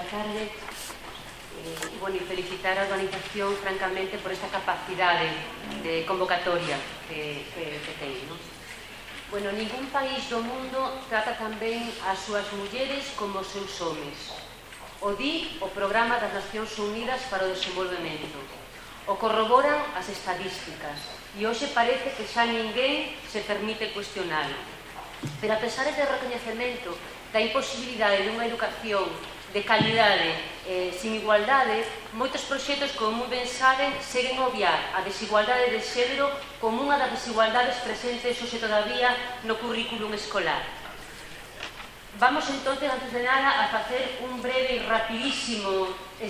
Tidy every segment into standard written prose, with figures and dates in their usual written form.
boa tarde. Bueno, e felicitar a organización, francamente, por esta capacidade de convocatoria que ten, non? Bueno, ningún país do mundo trata tan ben as súas mulleres como os seus homes. O di o Programa das Nacións Unidas para o Desenvolvemento. O corroboran as estadísticas e hoxe parece que xa ninguén se permite cuestionalo. Pero a pesar deste recoñecemento da imposibilidade dunha educación de calidade sin igualdade, moitos proxectos, como moi ben saben, seguen a obviar a desigualdade de xénero como unha das desigualdades presentes hoxe todavía no currículum escolar. Vamos, entonces, antes de nada, a facer un breve e rapidísimo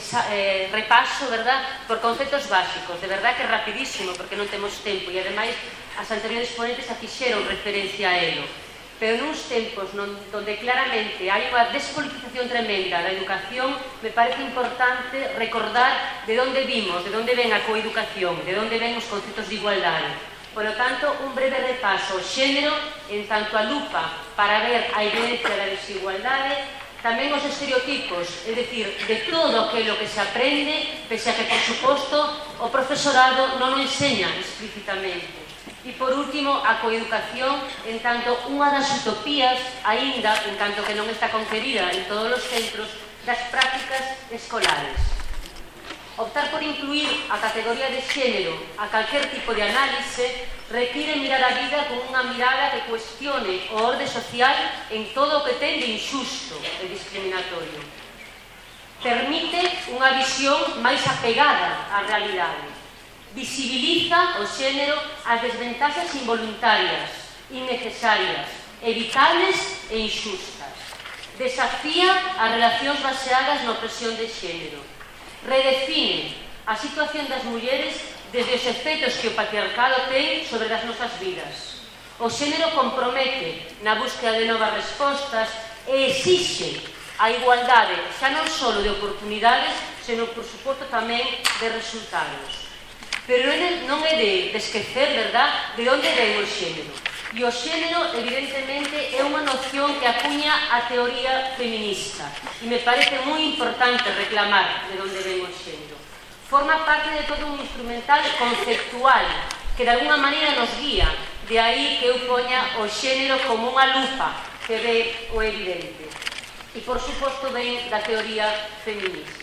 repaso, verdad, por conceptos básicos. De verdad que é rapidísimo, porque non temos tempo, e ademais as anteriores ponentes a fixeron referencia a elo. Pero nuns tempos onde claramente hai unha despolitización tremenda da educación, me parece importante recordar de onde vimos, de onde ven a coeducación, de onde ven os conceptos de igualdade. Por lo tanto, un breve repaso ao xénero en tanto a lupa para ver a evidencia da desigualdade, tamén os estereotipos, é dicir, de todo aquilo que se aprende, pese a que, por suposto, o profesorado non o enseña explícitamente. E, por último, a coeducación en tanto unha das utopías, aínda, en tanto que non está conquerida en todos os centros, das prácticas escolares. Optar por incluir a categoría de xénero a calquer tipo de análise require mirar a vida con unha mirada que cuestione o orde social en todo o que ten de injusto e discriminatorio. Permite unha visión máis apegada á realidade. Visibiliza o xénero as desventaxas involuntarias, innecesarias, evitables e inxustas. Desafía as relacións baseadas na opresión de xénero. Redefine a situación das mulleres desde os efectos que o patriarcado ten sobre as nosas vidas. O xénero compromete na búsqueda de novas respostas e exixe a igualdade xa non só de oportunidades, senón, por suposto, tamén de resultados. Pero non é de esquecer, verdad, de onde ven o xénero. E o xénero, evidentemente, é unha noción que acuña a teoría feminista. E me parece moi importante reclamar de onde ven o xénero. Forma parte de todo un instrumental conceptual que de alguna maneira nos guía. De aí que eu poña o xénero como unha lupa que ve o evidente. E, por suposto, ven da teoría feminista.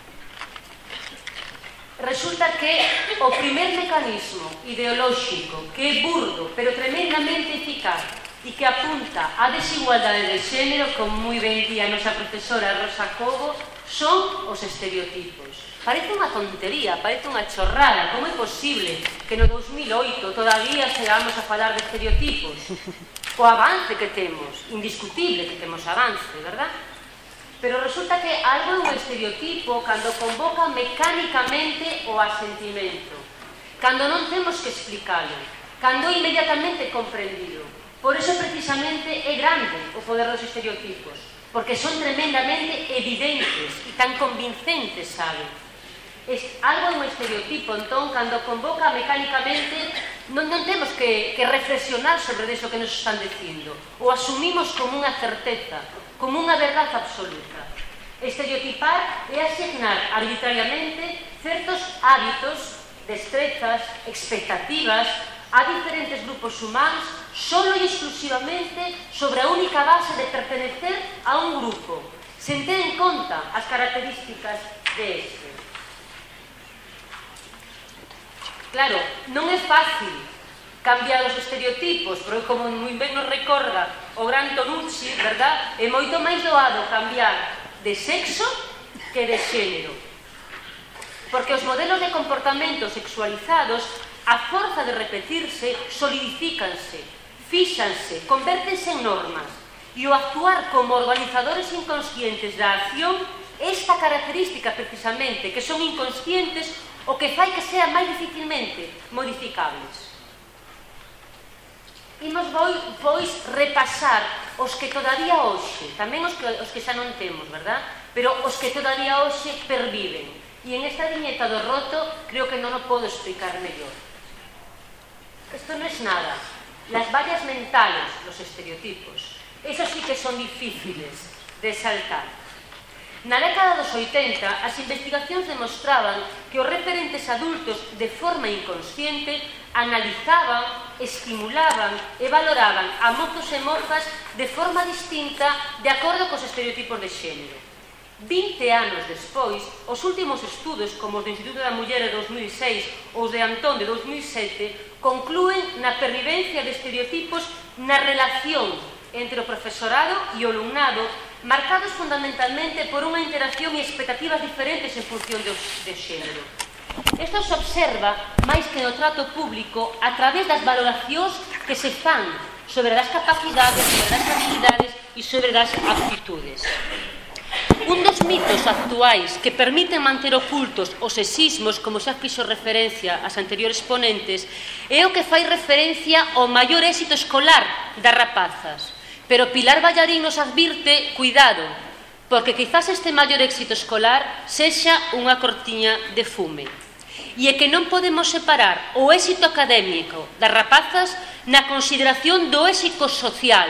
Resulta que o primer mecanismo ideolóxico que é burdo, pero tremendamente eficaz e que apunta á desigualdade de xénero, como moi ben di a nosa profesora Rosa Cobo, son os estereotipos. Parece unha tontería, parece unha chorrada. Como é posible que no 2008 todavía chegamos a falar de estereotipos? Co avance que temos, indiscutible que temos avance, verdad? Pero resulta que algo é un estereotipo cando convoca mecánicamente o asentimento, cando non temos que explicalo, cando é inmediatamente comprendido. Por eso, precisamente, é grande o poder dos estereotipos, porque son tremendamente evidentes e tan convincentes, sabe? Algo é un estereotipo, entón, cando convoca mecánicamente, non temos que reflexionar sobre eso que nos están dicindo, o asumimos como unha certeza, como unha verdade absoluta. Estereotipar é asignar arbitrariamente certos hábitos, destrezas, expectativas a diferentes grupos humanos solo e exclusivamente sobre a única base de pertenecer a un grupo, sen ter en conta as características deste. Claro, non é fácil cambiar os estereotipos, porque, como moi ben nos recorda o gran Tonucci, verdad, é moito máis doado cambiar de sexo que de xénero. Porque os modelos de comportamento sexualizados, a forza de repetirse, solidifícanse, fíxanse, convértense en normas. E o actuar como organizadores inconscientes da acción, esta característica precisamente, que son inconscientes, o que fai que sean máis dificilmente modificables. Imos, pois, repasar os que todavía hoxe, tamén os que xa non temos, verdad? Pero os que todavía hoxe perviven. E en esta viñeta do roto, creo que non o podo explicar mellor. Isto non é nada. Las vallas mentales, los estereotipos, esos sí que son difíciles de saltar. Na década dos 80, as investigacións demostraban que os referentes adultos, de forma inconsciente, analizaban, estimulaban e valoraban a mozos e mozas de forma distinta de acordo cos estereotipos de xénero. 20 anos despois, os últimos estudos, como os do Instituto da Muller de 2006 ou os de Antón de 2007, conclúen na pervivencia de estereotipos na relación entre o profesorado e o alumnado, marcados fundamentalmente por unha interacción e expectativas diferentes en función do xénero. Isto se observa máis que no trato público a través das valoracións que se fan sobre as capacidades, sobre as habilidades e sobre as aptitudes. Un dos mitos actuais que permiten manter ocultos os sexismos, como xa fixo referencia as anteriores ponentes, é o que fai referencia ao maior éxito escolar das rapazas. Pero Pilar Ballarín nos advirte, cuidado, porque quizás este maior éxito escolar sexa unha cortiña de fume. E é que non podemos separar o éxito académico das rapazas na consideración do éxito social.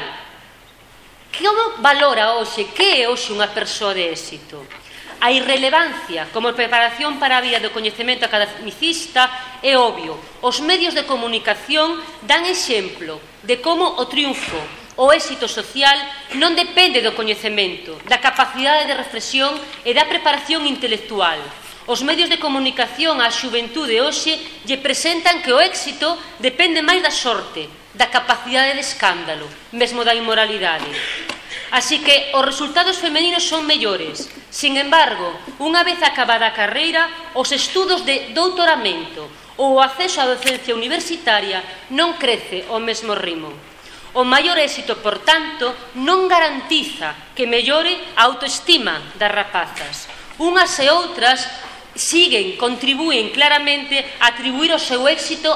Como valora hoxe, que é hoxe unha persoa de éxito? A irrelevancia como preparación para a vida do coñecemento academicista é obvio. Os medios de comunicación dan exemplo de como o triunfo, o éxito social non depende do coñecemento, da capacidade de reflexión e da preparación intelectual. Os medios de comunicación á xuventude hoxe lle presentan que o éxito depende máis da sorte, da capacidade de escándalo, mesmo da inmoralidade. Así que os resultados femeninos son mellores. Sin embargo, unha vez acabada a carreira, os estudos de doutoramento ou o acceso á docencia universitaria non crece ao mesmo ritmo. O maior éxito, por tanto, non garantiza que mellore a autoestima das rapazas. Unhas e outras contribúen claramente a atribuir o seu éxito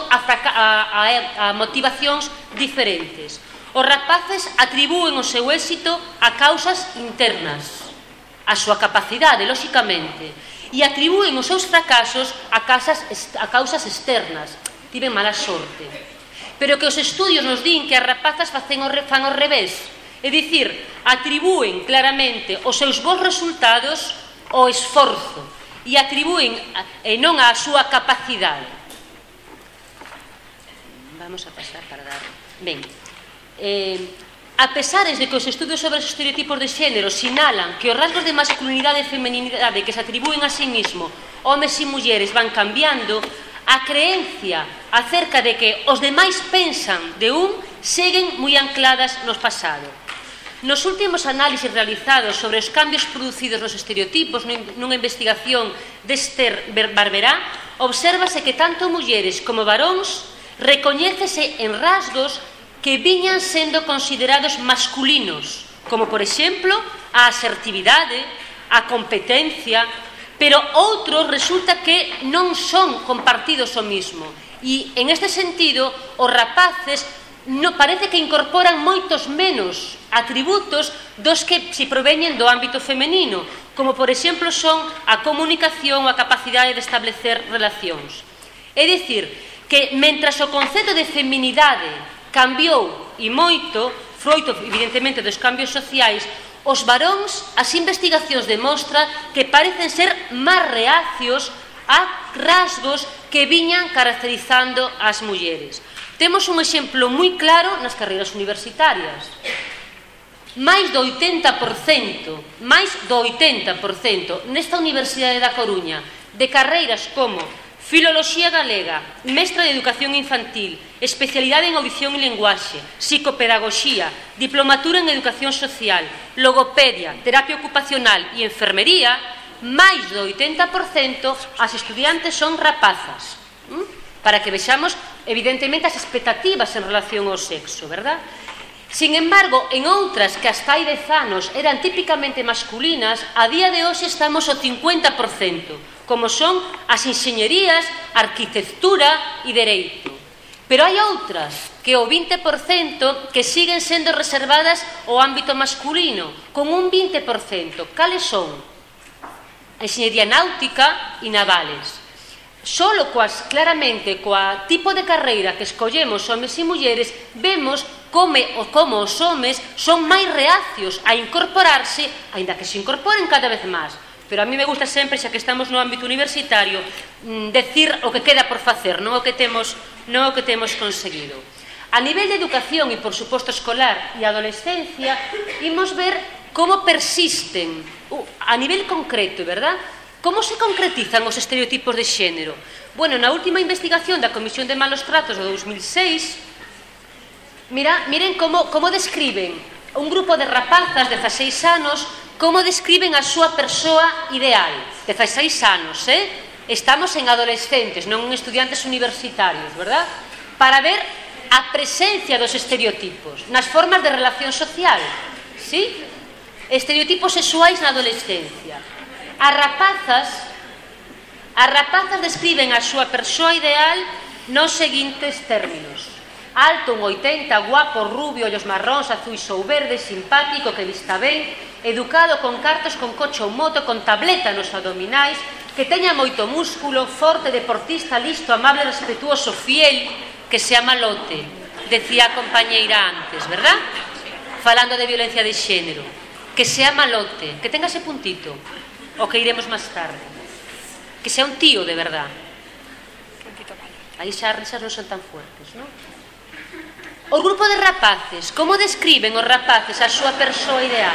a motivacións diferentes. Os rapaces atribúen o seu éxito a causas internas, a súa capacidade, lóxicamente, e atribúen os seus fracasos a causas externas. Tiven mala sorte. Pero que os estudios nos din que as rapazas fan ao revés, é dicir, atribúen claramente os seus bons resultados ao esforzo e atribúen e non á súa capacidade. Vamos a pasar para dar... Ben, a pesares de que os estudos sobre os estereotipos de xénero sinalan que os rasgos de masculinidade e feminidade que se atribúen a sí mismo homes e mulleres van cambiando, a creencia acerca de que os demais pensan de un seguen moi ancladas no pasado. Nos últimos análisis realizados sobre os cambios producidos nos estereotipos nunha investigación de Esther Barberá, obsérvase que tanto mulleres como varóns recoñécese en rasgos que viñan sendo considerados masculinos, como, por exemplo, a asertividade, a competencia, pero outros resulta que non son compartidos o mismo. E, en este sentido, os rapaces parece que incorporan moitos menos atributos dos que se proveñen do ámbito femenino, como, por exemplo, son a comunicación ou a capacidade de establecer relacións. É dicir, que, mentras o concepto de feminidade cambiou e moito, froito, evidentemente, dos cambios sociais, os varóns, as investigacións demostran que parecen ser máis reacios a rasgos que viñan caracterizando as mulleres. Temos un exemplo moi claro nas carreiras universitarias. Máis do 80% nesta Universidade da Coruña de carreiras como Filoloxía Galega, Mestra de Educación Infantil, Especialidade en Audición e Lenguaxe, Psicopedagogía, Diplomatura en Educación Social, Logopedia, Terapia Ocupacional e Enfermería, máis do 80% as estudiantes son rapazas. Para que vexamos, evidentemente, as expectativas en relación ao sexo, verdad? Sin embargo, en outras que hasta hai 10 anos eran típicamente masculinas, a día de hoxe estamos ao 50%, como son as enxeñerías, arquitectura e dereito. Pero hai outras, que o 20%, que siguen sendo reservadas ao ámbito masculino, con un 20%. Cales son? Enxeñería náutica e navales. Solo claramente coa tipo de carreira que escollemos homes e mulleres, vemos como os homes son máis reacios a incorporarse, aínda que se incorporen cada vez máis. Pero a mí me gusta sempre, xa que estamos no ámbito universitario, decir o que queda por facer, non o que temos conseguido. A nivel de educación e, por suposto, escolar e adolescencia, imos ver como persisten, a nivel concreto, verdad? Como se concretizan os estereotipos de xénero? Bueno, na última investigación da Comisión de Malos Tratos do 2006, miren como describen un grupo de rapazas de 16 anos, como describen a súa persoa ideal. 16 anos, Estamos en adolescentes, non en estudiantes universitarios, verdad? Para ver a presencia dos estereotipos nas formas de relación social, ¿sí? Estereotipos sexuais na adolescencia. As rapazas describen a súa persoa ideal nos seguintes términos: alto, un 80, guapo, rubio, ollos marróns, azuis ou verdes, simpático, que vista ben, educado, con cartos, con coche ou moto, con tableta nos abdominais, que teña moito músculo, forte, deportista, listo, amable, respetuoso, fiel, que sea malote, decía a compañeira antes, verdad? Falando de violencia de xénero. Que sea malote, que tenga ese puntito, o que iremos máis tarde. Que sea un tío de verdad. Aí xa as risas non son tan fuertes, non? O grupo de rapaces, como describen os rapaces a súa persoa ideal?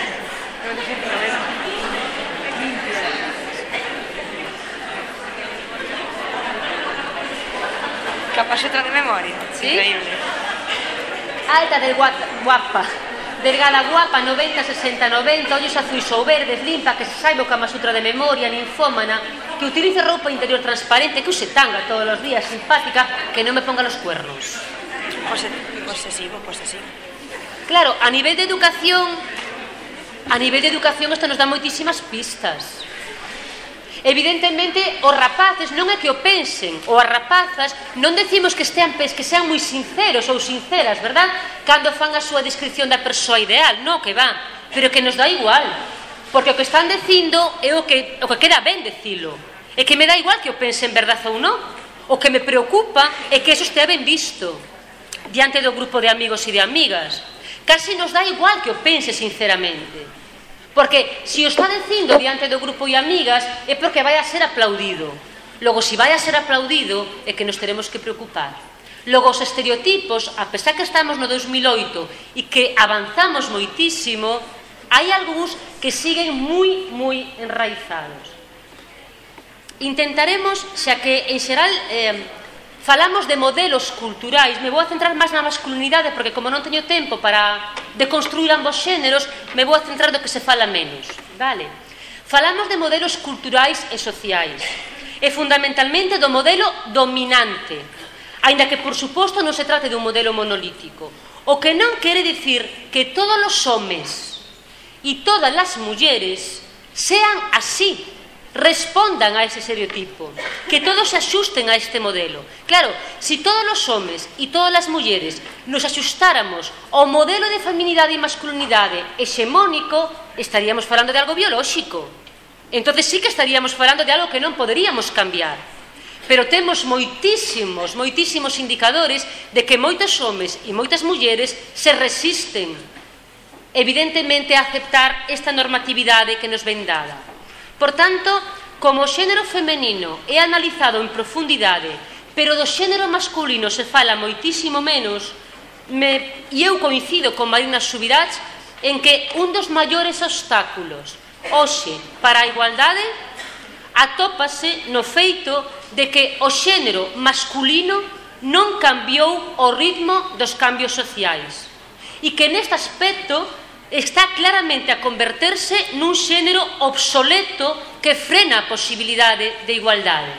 Capacetra de memoria, ¿Sí? Increíble. Alta, guapa, delgada, guapa, 90, 60, 90, ollos azuis ou verdes, limpa, que se saiba o Kama Sutra de memoria, ninfómana, que utilice roupa interior transparente, que use tanga todos os días, simpática, que non me ponga los cuernos. Posesivo. Claro, a nivel de educación isto nos dá moitísimas pistas. Evidentemente, os rapaces non é que o pensen, ou as rapazas non decimos que sean moi sinceros ou sinceras, verdad? Cando fan a súa descripción da persoa ideal, non, que va, pero que nos dá igual, porque o que están dicindo é o que queda ben dicilo, é que me dá igual que o pensen verdad ou non, o que me preocupa é que eso estea ben visto diante do grupo de amigos e de amigas. Casi nos dá igual que o pense sinceramente, porque se o está dicindo diante do grupo e amigas é porque vai a ser aplaudido. Logo, se vai a ser aplaudido, é que nos teremos que preocupar. Logo, os estereotipos, a pesar que estamos no 2008 e que avanzamos moitísimo, hai algúns que siguen moi enraizados. Intentaremos, xa que en xeral falamos de modelos culturais, me vou a centrar máis na masculinidade, porque como non teño tempo para deconstruir ambos xéneros, me vou a centrar do que se fala menos, vale? Falamos de modelos culturais e sociais, e fundamentalmente do modelo dominante, aínda que, por suposto, non se trate dun modelo monolítico, o que non quere dicir que todos os homes e todas as mulleres sean así, respondan a ese estereotipo, que todos se axusten a este modelo. Claro, se todos os homes e todas as mulleres nos axustáramos ao modelo de feminidade e masculinidade hexemónico, estaríamos falando de algo biolóxico. Entonces sí que estaríamos falando de algo que non poderíamos cambiar. Pero temos moitísimos indicadores de que moitos homes e moitas mulleres se resisten, evidentemente, a aceptar esta normatividade que nos ven dada. Por tanto, como o xénero femenino é analizado en profundidade, pero do xénero masculino se fala moitísimo menos, e eu coincido con Marina Subirats en que un dos maiores obstáculos hoxe para a igualdade atópase no feito de que o xénero masculino non cambiou o ritmo dos cambios sociais e que neste aspecto está claramente a converterse nun xénero obsoleto que frena a posibilidade de igualdade.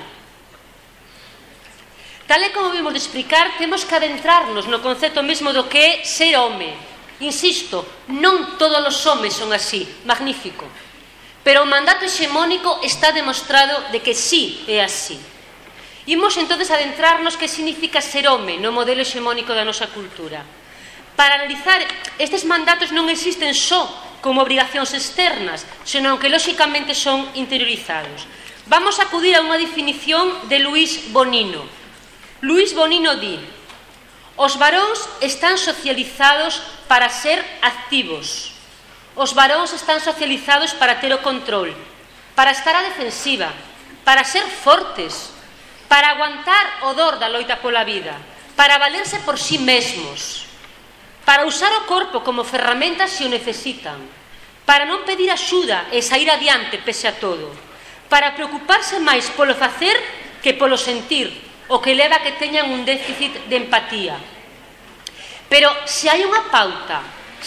Tal e como vimos de explicar, temos que adentrarnos no concepto mesmo do que é ser home. Insisto, non todos os homes son así, magnífico. Pero o mandato hexemónico está demostrado de que sí é así. Imos entonces adentrarnos que significa ser home no modelo hexemónico da nosa cultura. Para analizar, estes mandatos non existen só como obrigacións externas, senón que lóxicamente son interiorizados. Vamos a acudir a unha definición de Luis Bonino. Luis Bonino di: Os varóns están socializados para ser activos. Os varóns están socializados para ter o control, para estar á defensiva, para ser fortes, para aguantar o dor da loita pola vida, para valerse por sí mesmos, para usar o corpo como ferramenta se o necesitan, para non pedir axuda e sair adiante pese a todo, para preocuparse máis polo facer que polo sentir, o que leva a que teñan un déficit de empatía. Pero se hai unha pauta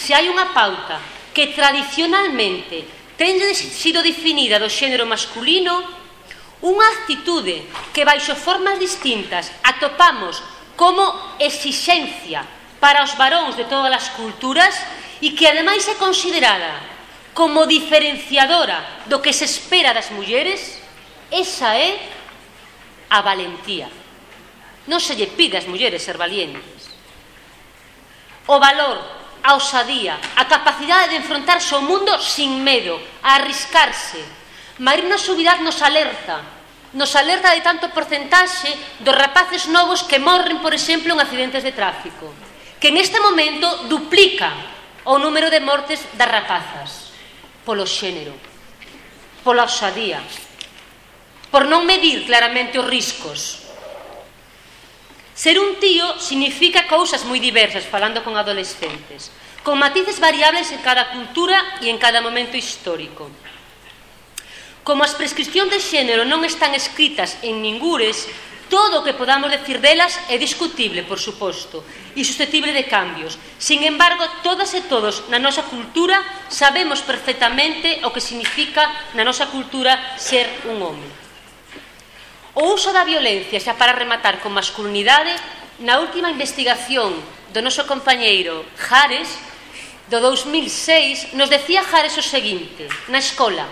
que tradicionalmente ten sido definida do xénero masculino, unha actitude que baixo formas distintas atopamos como exixencia para os varóns de todas as culturas e que ademais é considerada como diferenciadora do que se espera das mulleres, esa é a valentía. Non se lle pide ás mulleres ser valientes. O valor, a osadía, a capacidade de enfrontarse ao mundo sin medo, a arriscarse. Marina Subirás nos alerta de tanto porcentaxe dos rapaces novos que morren, por exemplo, en accidentes de tráfico, que neste momento duplica o número de mortes das rapazas, polo xénero, pola osadía, por non medir claramente os riscos. Ser un tío significa cousas moi diversas, falando con adolescentes, con matices variables en cada cultura e en cada momento histórico. Como as prescripcións de xénero non están escritas en ningures, todo o que podamos decir delas é discutible, por suposto, e susceptible de cambios. Sin embargo, todas e todos na nosa cultura sabemos perfectamente o que significa na nosa cultura ser un home. O uso da violencia, xa para rematar con masculinidade, na última investigación do noso compañeiro Jares, do 2006, nos decía Jares o seguinte: na escola,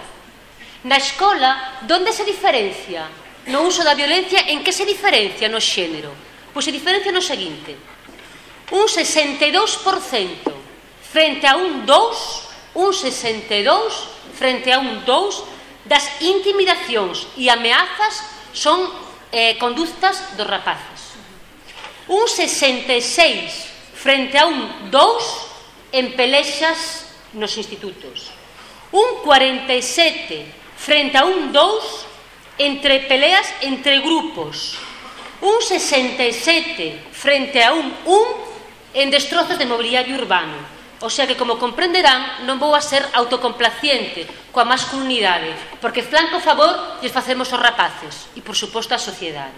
onde se diferencia no uso da violencia, en que se diferencia no xénero? Pois se diferencia no seguinte: un 62% frente a un 2, das intimidacións e ameazas son conductas dos rapaces. Un 66 frente a un 2 en pelexas nos institutos. Un 47 frente a un 2 entre peleas entre grupos. Un 67 frente a un 1 en destrozos de mobiliario urbano. O sea que, como comprenderán, non vou a ser autocomplaciente coa masculinidade, porque flanco favor lles facemos aos rapaces e, por suposto, a sociedade.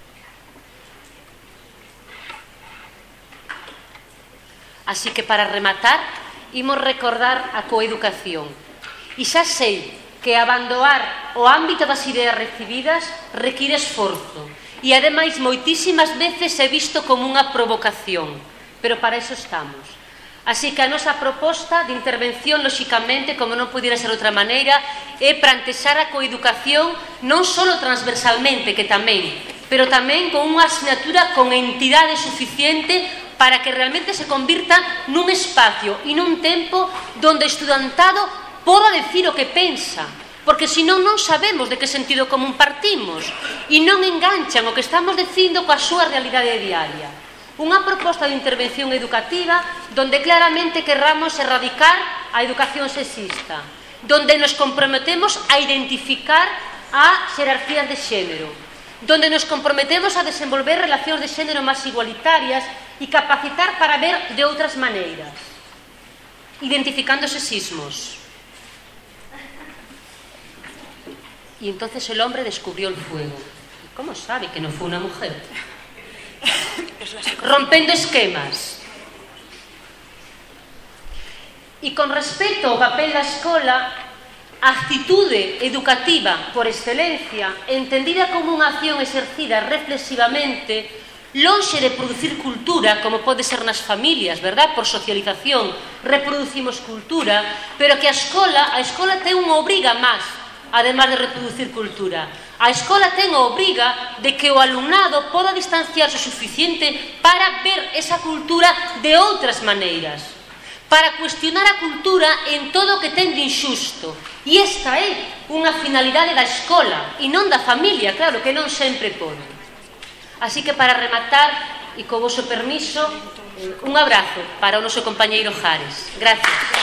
Así que, para rematar, imos recordar a coeducación. E xa sei que abandonar o ámbito das ideas recibidas require esforzo e, ademais, moitísimas veces é visto como unha provocación, pero para eso estamos. Así que a nosa proposta de intervención, lóxicamente, como non pudiera ser outra maneira, é plantexar a coeducación non só transversalmente, que tamén, pero tamén con unha asignatura con entidade suficiente para que realmente se convirta nun espacio e nun tempo donde o estudantado poda decir o que pensa, porque senón non sabemos de que sentido común partimos e non enganchan o que estamos dicindo coa súa realidade diaria. Unha proposta de intervención educativa donde claramente querramos erradicar a educación sexista, donde nos comprometemos a identificar a xerarquías de xénero, donde nos comprometemos a desenvolver relacións de xénero máis igualitarias e capacitar para ver de outras maneiras, identificando sexismos. Y entonces el hombre descubrió el fuego. ¿Cómo sabe que no fue una mujer? Rompendo esquemas. E con respecto ao papel da escola, a actitude educativa por excelencia, entendida como unha acción exercida reflexivamente, lonxe de producir cultura, como pode ser nas familias, verdad? Por socialización reproducimos cultura, pero que a escola ten unha obriga máis, además de reproducir cultura. A escola ten a obriga de que o alumnado poda distanciarse o suficiente para ver esa cultura de outras maneiras, para cuestionar a cultura en todo o que ten de injusto. E esta é unha finalidade da escola e non da familia, claro, que non sempre pode. Así que, para rematar, e co voso permiso un abrazo para o noso compañeiro Jares. Gracias.